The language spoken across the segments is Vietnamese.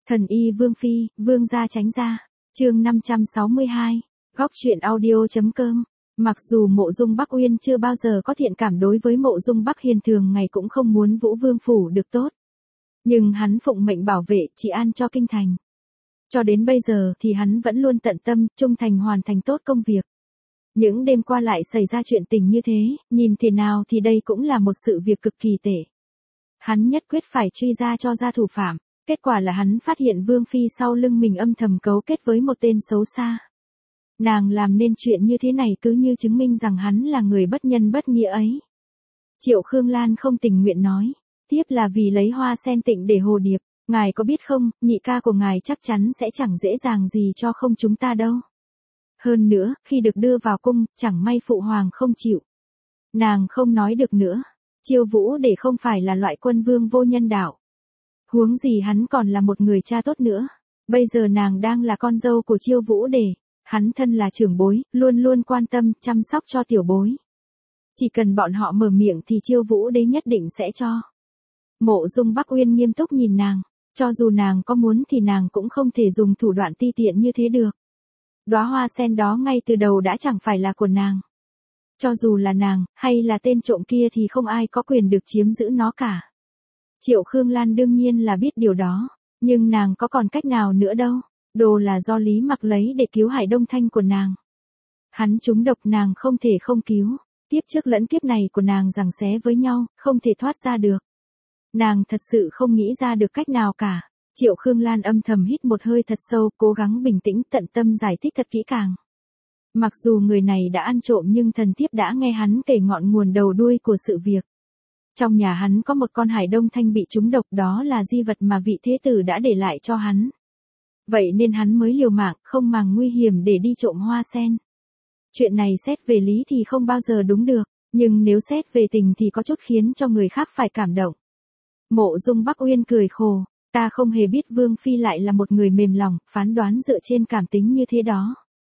Thần y Vương Phi, Vương gia tránh ra. Chương 562. Góc truyện audio.com. Mặc dù Mộ Dung Bắc Uyên chưa bao giờ có thiện cảm đối với Mộ Dung Bắc Hiên, thường ngày cũng không muốn Vũ Vương phủ được tốt, nhưng hắn phụng mệnh bảo vệ trị an cho kinh thành. Cho đến bây giờ thì hắn vẫn luôn tận tâm, trung thành hoàn thành tốt công việc. Những đêm qua lại xảy ra chuyện tình như thế, nhìn thế nào thì đây cũng là một sự việc cực kỳ tệ. Hắn nhất quyết phải truy ra cho ra thủ phạm. Kết quả là hắn phát hiện Vương Phi sau lưng mình âm thầm cấu kết với một tên xấu xa. Nàng làm nên chuyện như thế này cứ như chứng minh rằng hắn là người bất nhân bất nghĩa ấy. Triệu Khương Lan không tình nguyện nói, tiếp là vì lấy Hoa Sen Tịnh để hồ điệp. Ngài có biết không, nhị ca của ngài chắc chắn sẽ chẳng dễ dàng gì cho không chúng ta đâu. Hơn nữa, khi được đưa vào cung, chẳng may phụ hoàng không chịu. Nàng không nói được nữa. Chiêu Vũ để không phải là loại quân vương vô nhân đạo. Huống gì hắn còn là một người cha tốt nữa. Bây giờ nàng đang là con dâu của Chiêu Vũ Đề. Hắn thân là trưởng bối, luôn luôn quan tâm, chăm sóc cho tiểu bối. Chỉ cần bọn họ mở miệng thì Chiêu Vũ Đế nhất định sẽ cho. Mộ Dung Bắc Uyên nghiêm túc nhìn nàng. Cho dù nàng có muốn thì nàng cũng không thể dùng thủ đoạn ti tiện như thế được. Đóa hoa sen đó ngay từ đầu đã chẳng phải là của nàng. Cho dù là nàng, hay là tên trộm kia thì không ai có quyền được chiếm giữ nó cả. Triệu Khương Lan đương nhiên là biết điều đó, nhưng nàng có còn cách nào nữa đâu. Đồ là do Lý Mặc lấy để cứu Hải Đông Thanh của nàng. Hắn trúng độc, nàng không thể không cứu. Kiếp trước lẫn kiếp này của nàng giằng xé với nhau, không thể thoát ra được. Nàng thật sự không nghĩ ra được cách nào cả. Triệu Khương Lan âm thầm hít một hơi thật sâu, cố gắng bình tĩnh, tận tâm giải thích thật kỹ càng. Mặc dù người này đã ăn trộm nhưng thần thiếp đã nghe hắn kể ngọn nguồn đầu đuôi của sự việc. Trong nhà hắn có một con Hải Đông Thanh bị trúng độc, đó là di vật mà vị thế tử đã để lại cho hắn. Vậy nên hắn mới liều mạng, không màng nguy hiểm để đi trộm hoa sen. Chuyện này xét về lý thì không bao giờ đúng được, nhưng nếu xét về tình thì có chút khiến cho người khác phải cảm động. Mộ Dung Bắc Uyên cười khổ, ta không hề biết Vương Phi lại là một người mềm lòng, phán đoán dựa trên cảm tính như thế đó.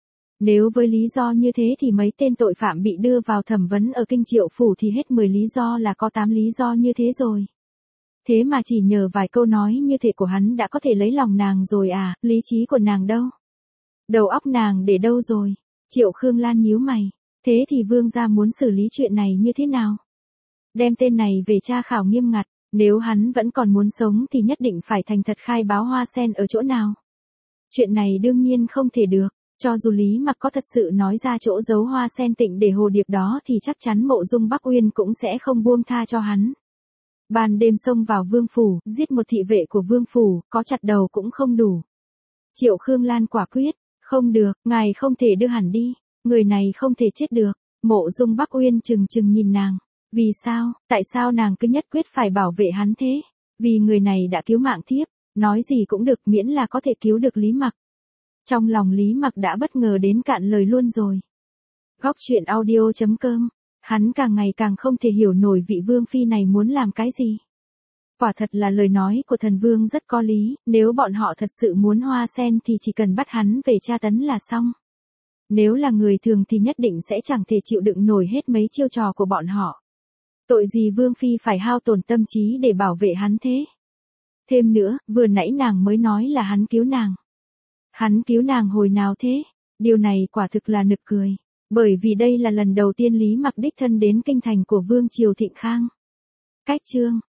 Nếu với lý do như thế thì mấy tên tội phạm bị đưa vào thẩm vấn ở Kinh Triệu Phủ thì hết 10 lý do là có 8 lý do như thế rồi. Thế mà chỉ nhờ vài câu nói như thế của hắn đã có thể lấy lòng nàng rồi à, lý trí của nàng đâu? Đầu óc nàng để đâu rồi? Triệu Khương Lan nhíu mày, thế thì Vương gia muốn xử lý chuyện này như thế nào? Đem tên này về tra khảo nghiêm ngặt, nếu hắn vẫn còn muốn sống thì nhất định phải thành thật khai báo hoa sen ở chỗ nào. Chuyện này đương nhiên không thể được. Cho dù Lý Mặc có thật sự nói ra chỗ giấu Hoa Sen Tịnh để hồ điệp đó thì chắc chắn Mộ Dung Bắc Uyên cũng sẽ không buông tha cho hắn. Ban đêm xông vào vương phủ, giết một thị vệ của vương phủ, có chặt đầu cũng không đủ. Triệu Khương Lan quả quyết, không được, ngài không thể đưa hẳn đi, người này không thể chết được. Mộ Dung Bắc Uyên trừng trừng nhìn nàng, vì sao, tại sao nàng cứ nhất quyết phải bảo vệ hắn thế? Vì người này đã cứu mạng thiếp, nói gì cũng được miễn là có thể cứu được Lý Mặc. Trong lòng Lý Mặc đã bất ngờ đến cạn lời luôn rồi. Góc truyện audio.com. Hắn càng ngày càng không thể hiểu nổi vị Vương Phi này muốn làm cái gì. Quả thật là lời nói của thần Vương rất có lý, nếu bọn họ thật sự muốn hoa sen thì chỉ cần bắt hắn về tra tấn là xong. Nếu là người thường thì nhất định sẽ chẳng thể chịu đựng nổi hết mấy chiêu trò của bọn họ. Tội gì Vương Phi phải hao tổn tâm trí để bảo vệ hắn thế? Thêm nữa, vừa nãy nàng mới nói là hắn cứu nàng. Hắn cứu nàng hồi nào thế? Điều này quả thực là nực cười. Bởi vì đây là lần đầu tiên Lý Mặc đích thân đến kinh thành của Vương Triều Thịnh Khang. Cách chương